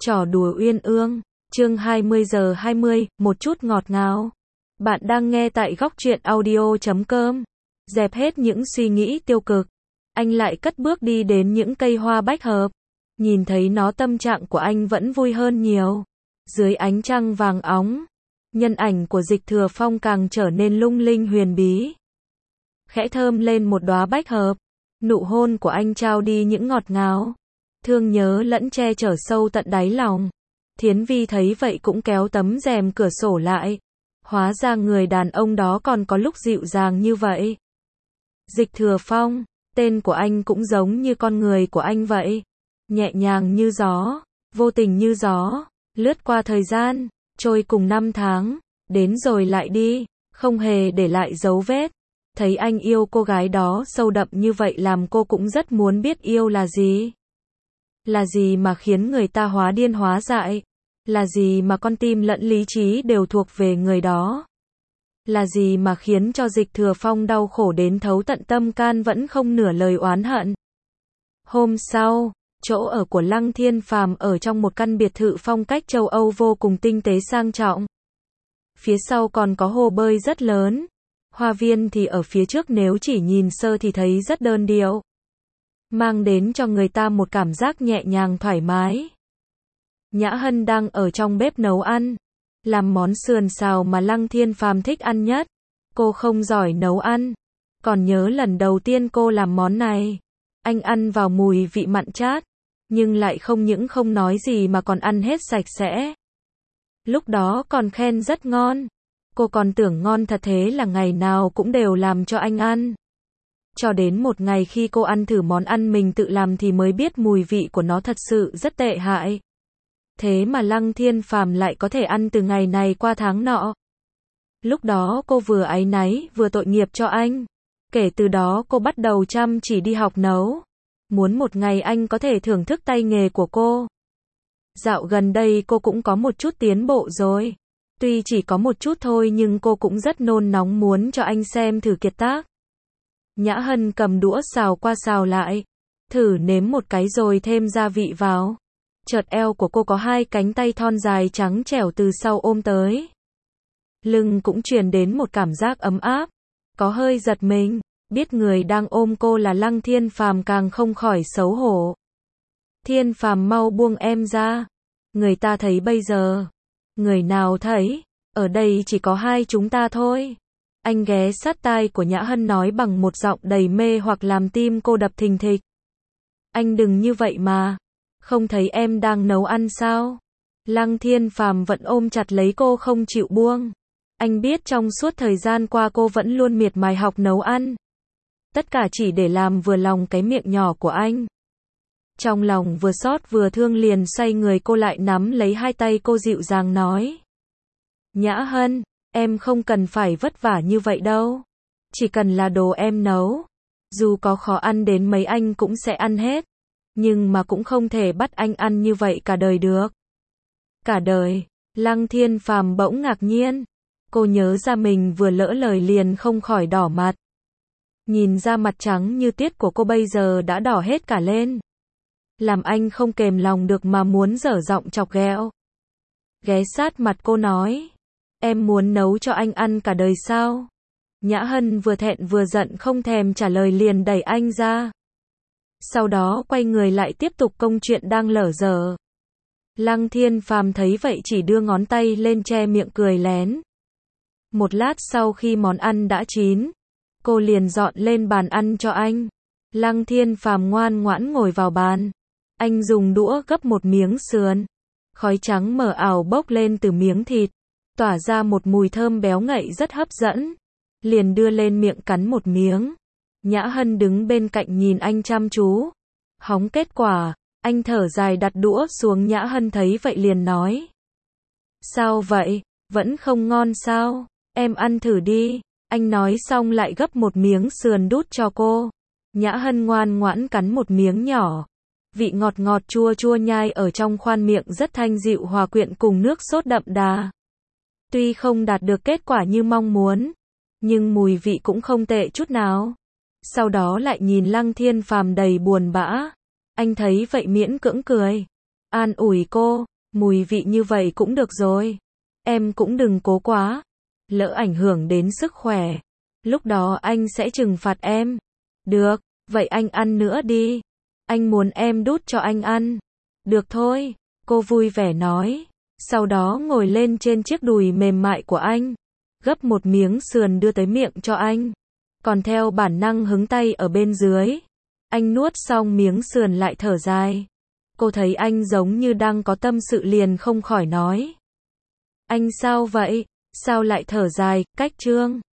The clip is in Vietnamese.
Trò đùa uyên ương, chương 20:20, một chút ngọt ngào. Bạn đang nghe tại góc truyện audio.com. Dẹp hết những suy nghĩ tiêu cực, anh lại cất bước đi đến những cây hoa bách hợp. Nhìn thấy nó tâm trạng của anh vẫn vui hơn nhiều. Dưới ánh trăng vàng óng, nhân ảnh của Dịch Thừa Phong càng trở nên lung linh huyền bí. Khẽ thơm lên một đóa bách hợp, nụ hôn của anh trao đi những ngọt ngào, thương nhớ lẫn che chở sâu tận đáy lòng. Thiến Vi thấy vậy cũng kéo tấm rèm cửa sổ lại. Hóa ra người đàn ông đó còn có lúc dịu dàng như vậy. Dịch Thừa Phong, tên của anh cũng giống như con người của anh vậy. Nhẹ nhàng như gió, vô tình như gió, lướt qua thời gian, trôi cùng năm tháng, đến rồi lại đi, không hề để lại dấu vết. Thấy anh yêu cô gái đó sâu đậm như vậy làm cô cũng rất muốn biết yêu là gì. Là gì mà khiến người ta hóa điên hóa dại? Là gì mà con tim lẫn lý trí đều thuộc về người đó? Là gì mà khiến cho Dịch Thừa Phong đau khổ đến thấu tận tâm can vẫn không nửa lời oán hận? Hôm sau, chỗ ở của Lăng Thiên Phàm ở trong một căn biệt thự phong cách châu Âu vô cùng tinh tế sang trọng. Phía sau còn có hồ bơi rất lớn. Hoa viên thì ở phía trước nếu chỉ nhìn sơ thì thấy rất đơn điệu, mang đến cho người ta một cảm giác nhẹ nhàng thoải mái. Nhã Hân đang ở trong bếp nấu ăn, làm món sườn xào mà Lăng Thiên Phàm thích ăn nhất. Cô không giỏi nấu ăn, còn nhớ lần đầu tiên cô làm món này, anh ăn vào mùi vị mặn chát, nhưng lại không những không nói gì mà còn ăn hết sạch sẽ. Lúc đó còn khen rất ngon. Cô còn tưởng ngon thật thế là ngày nào cũng đều làm cho anh ăn. Cho đến một ngày khi cô ăn thử món ăn mình tự làm thì mới biết mùi vị của nó thật sự rất tệ hại. Thế mà Lăng Thiên Phàm lại có thể ăn từ ngày này qua tháng nọ. Lúc đó cô vừa áy náy vừa tội nghiệp cho anh. Kể từ đó cô bắt đầu chăm chỉ đi học nấu. Muốn một ngày anh có thể thưởng thức tay nghề của cô. Dạo gần đây cô cũng có một chút tiến bộ rồi. Tuy chỉ có một chút thôi nhưng cô cũng rất nôn nóng muốn cho anh xem thử kiệt tác. Nhã Hân cầm đũa xào qua xào lại, thử nếm một cái rồi thêm gia vị vào. Chợt eo của cô có hai cánh tay thon dài trắng trẻo từ sau ôm tới. Lưng cũng truyền đến một cảm giác ấm áp, có hơi giật mình, biết người đang ôm cô là Lăng Thiên Phàm càng không khỏi xấu hổ. Thiên Phàm mau buông em ra, người ta thấy bây giờ. Người nào thấy, ở đây chỉ có hai chúng ta thôi. Anh ghé sát tai của Nhã Hân nói bằng một giọng đầy mê hoặc làm tim cô đập thình thịch. Anh đừng như vậy mà, không thấy em đang nấu ăn sao? Lăng Thiên Phàm vẫn ôm chặt lấy cô không chịu buông. Anh biết trong suốt thời gian qua cô vẫn luôn miệt mài học nấu ăn. Tất cả chỉ để làm vừa lòng cái miệng nhỏ của anh. Trong lòng vừa xót vừa thương liền xoay người cô lại nắm lấy hai tay cô dịu dàng nói. Nhã Hân, em không cần phải vất vả như vậy đâu. Chỉ cần là đồ em nấu. Dù có khó ăn đến mấy anh cũng sẽ ăn hết. Nhưng mà cũng không thể bắt anh ăn như vậy cả đời được. Cả đời, Lăng Thiên Phàm bỗng ngạc nhiên. Cô nhớ ra mình vừa lỡ lời liền không khỏi đỏ mặt. Nhìn ra mặt trắng như tiết của cô bây giờ đã đỏ hết cả lên. Làm anh không kềm lòng được mà muốn dở giọng chọc ghẹo. Ghé sát mặt cô nói. Em muốn nấu cho anh ăn cả đời sao? Nhã Hân vừa thẹn vừa giận không thèm trả lời liền đẩy anh ra. Sau đó quay người lại tiếp tục công chuyện đang lở dở. Lăng Thiên Phàm thấy vậy chỉ đưa ngón tay lên che miệng cười lén. Một lát sau khi món ăn đã chín, cô liền dọn lên bàn ăn cho anh. Lăng Thiên Phàm ngoan ngoãn ngồi vào bàn. Anh dùng đũa gấp một miếng sườn. Khói trắng mờ ảo bốc lên từ miếng thịt, tỏa ra một mùi thơm béo ngậy rất hấp dẫn. Liền đưa lên miệng cắn một miếng. Nhã Hân đứng bên cạnh nhìn anh chăm chú. Hóng kết quả, anh thở dài đặt đũa xuống. Nhã Hân thấy vậy liền nói. Sao vậy, vẫn không ngon sao? Em ăn thử đi. Anh nói xong lại gấp một miếng sườn đút cho cô. Nhã Hân ngoan ngoãn cắn một miếng nhỏ. Vị ngọt ngọt chua chua nhai ở trong khoang miệng rất thanh dịu hòa quyện cùng nước sốt đậm đà. Tuy không đạt được kết quả như mong muốn, nhưng mùi vị cũng không tệ chút nào. Sau đó lại nhìn Lăng Thiên Phàm đầy buồn bã. Anh thấy vậy miễn cưỡng cười. An ủi cô, Mùi vị như vậy cũng được rồi. Em cũng đừng cố quá. Lỡ ảnh hưởng đến sức khỏe. Lúc đó anh sẽ trừng phạt em. Được, vậy anh ăn nữa đi. Anh muốn em đút cho anh ăn. Được thôi, cô vui vẻ nói. Sau đó ngồi lên trên chiếc đùi mềm mại của anh. Gấp một miếng sườn đưa tới miệng cho anh. Còn theo bản năng hứng tay ở bên dưới. Anh nuốt xong miếng sườn lại thở dài. Cô thấy anh giống như đang có tâm sự liền không khỏi nói. Anh sao vậy? Sao lại thở dài, Cách Trương?